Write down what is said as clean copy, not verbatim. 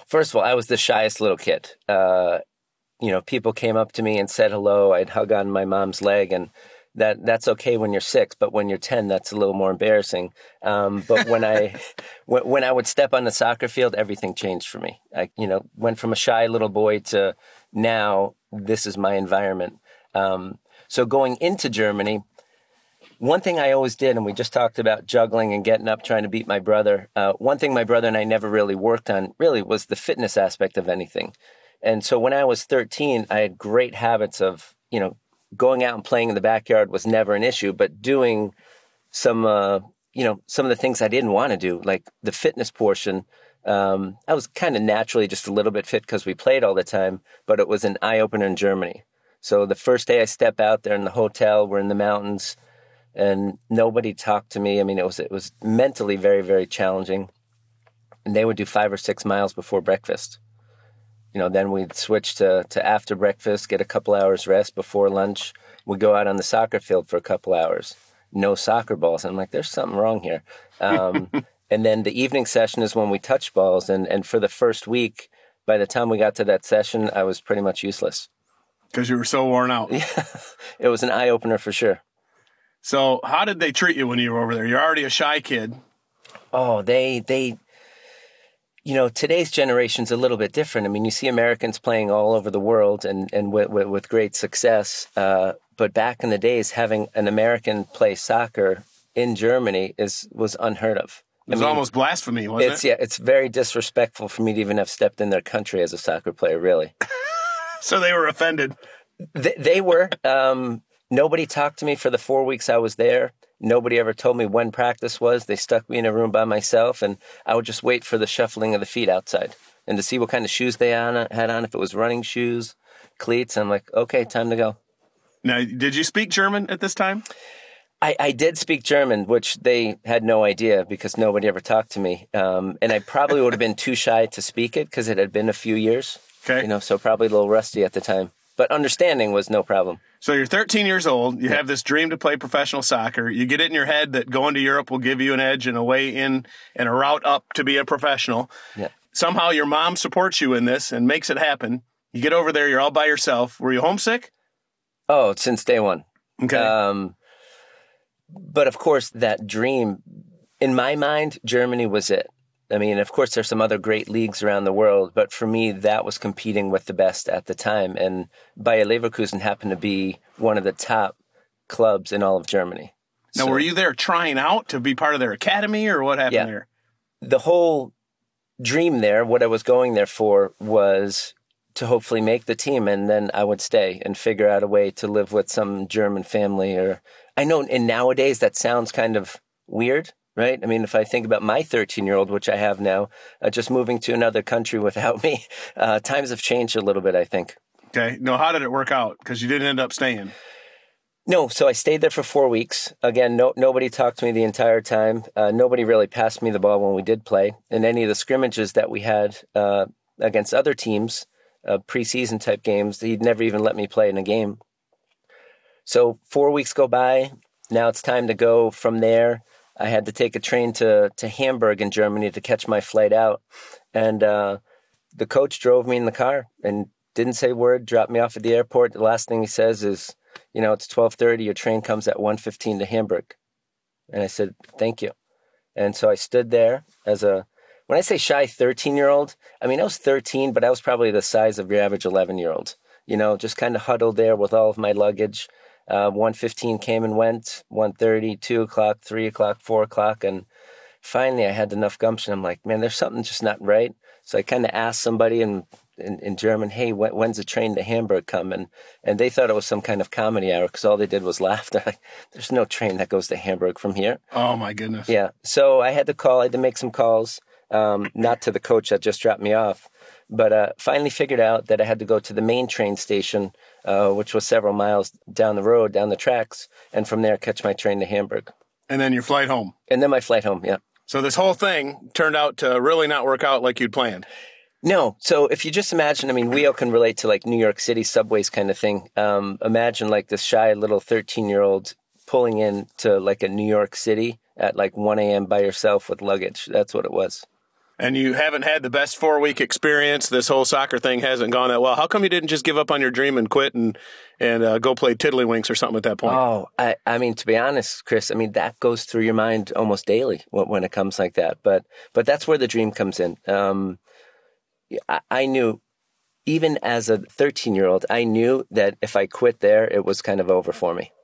First of all, I was the shyest little kid. People came up to me and said hello. I'd hug on my mom's leg, and that's okay when you're 6, but when you're 10, that's a little more embarrassing. But when when I would step on the soccer field, everything changed for me. I, went from a shy little boy to now this is my environment. So going into Germany, one thing I always did, and we just talked about juggling and getting up, trying to beat my brother. One thing my brother and I never really worked on really was the fitness aspect of anything. And so when I was 13, I had great habits of, going out and playing in the backyard was never an issue, but doing some of the things I didn't want to do, like the fitness portion. I was kind of naturally just a little bit fit because we played all the time, but it was an eye-opener in Germany. So the first day I step out there in the hotel, we're in the mountains, and nobody talked to me. I mean, it was mentally very, very challenging. And they would do 5 or 6 miles before breakfast. Then we'd switch to after breakfast, get a couple hours rest before lunch. We'd go out on the soccer field for a couple hours. No soccer balls. I'm like, there's something wrong here. And then the evening session is when we touch balls. And for the first week, by the time we got to that session, I was pretty much useless. Because you were so worn out. Yeah, it was an eye-opener for sure. So how did they treat you when you were over there? You're already a shy kid. Oh, they today's generation's a little bit different. I mean, you see Americans playing all over the world and with great success. But back in the days, having an American play soccer in Germany was unheard of. It was almost blasphemy, wasn't it? Yeah, it's very disrespectful for me to even have stepped in their country as a soccer player, really. So they were offended. They were. Nobody talked to me for the 4 weeks I was there. Nobody ever told me when practice was. They stuck me in a room by myself, and I would just wait for the shuffling of the feet outside and to see what kind of shoes they had on, if it was running shoes, cleats. I'm like, okay, time to go. Now, did you speak German at this time? I did speak German, which they had no idea because nobody ever talked to me. And I probably would have been too shy to speak it because it had been a few years. Okay. So probably a little rusty at the time. But understanding was no problem. So you're 13 years old. You have this dream to play professional soccer. You get it in your head that going to Europe will give you an edge and a way in and a route up to be a professional. Yeah. Somehow your mom supports you in this and makes it happen. You get over there. You're all by yourself. Were you homesick? Oh, since day one. Okay. But of course, that dream, in my mind, Germany was it. I mean, of course, there's some other great leagues around the world, but for me, that was competing with the best at the time. And Bayer Leverkusen happened to be one of the top clubs in all of Germany. Now, were you there trying out to be part of their academy, or what happened there? The whole dream there, what I was going there for, was to hopefully make the team, and then I would stay and figure out a way to live with some German family. Or I know, and nowadays that sounds kind of weird. Right? I mean, if I think about my 13-year-old, which I have now, just moving to another country without me, times have changed a little bit, I think. Okay. No, how did it work out? Because you didn't end up staying. No, so I stayed there for 4 weeks. Again, nobody talked to me the entire time. Nobody really passed me the ball when we did play. In any of the scrimmages that we had against other teams, preseason type games, he'd never even let me play in a game. So 4 weeks go by. Now it's time to go from there. I had to take a train to Hamburg in Germany to catch my flight out. And the coach drove me in the car and didn't say a word, dropped me off at the airport. The last thing he says is, it's 12:30, your train comes at 1:15 to Hamburg. And I said, thank you. And so I stood there when I say shy 13-year-old, I mean, I was 13, but I was probably the size of your average 11-year-old, just kind of huddled there with all of my luggage. 1:15 came and went, 1:30, 2 o'clock, 3 o'clock, 4 o'clock. And finally I had enough gumption. I'm like, man, there's something just not right. So I kind of asked somebody in German, hey, when's the train to Hamburg coming? And they thought it was some kind of comedy hour because all they did was laugh. They're like, there's no train that goes to Hamburg from here. Oh, my goodness. Yeah. So I had to make some calls, not to the coach that just dropped me off, but finally figured out that I had to go to the main train station, which was several miles down the road, down the tracks, and from there catch my train to Hamburg. And then your flight home. And then my flight home, yeah. So this whole thing turned out to really not work out like you'd planned. No. So if you just imagine, I mean, we all can relate to like New York City subways kind of thing. Imagine like this shy little 13-year-old pulling into like a New York City at like 1 a.m. by yourself with luggage. That's what it was. and you haven't had the best 4-week experience. This whole soccer thing hasn't gone that well. How come you didn't just give up on your dream and quit and go play tiddlywinks or something at that point? Oh, I mean, to be honest, Chris, I mean, that goes through your mind almost daily when it comes like that. But that's where the dream comes in. I knew, even as a 13-year-old, I knew that if I quit there, it was kind of over for me.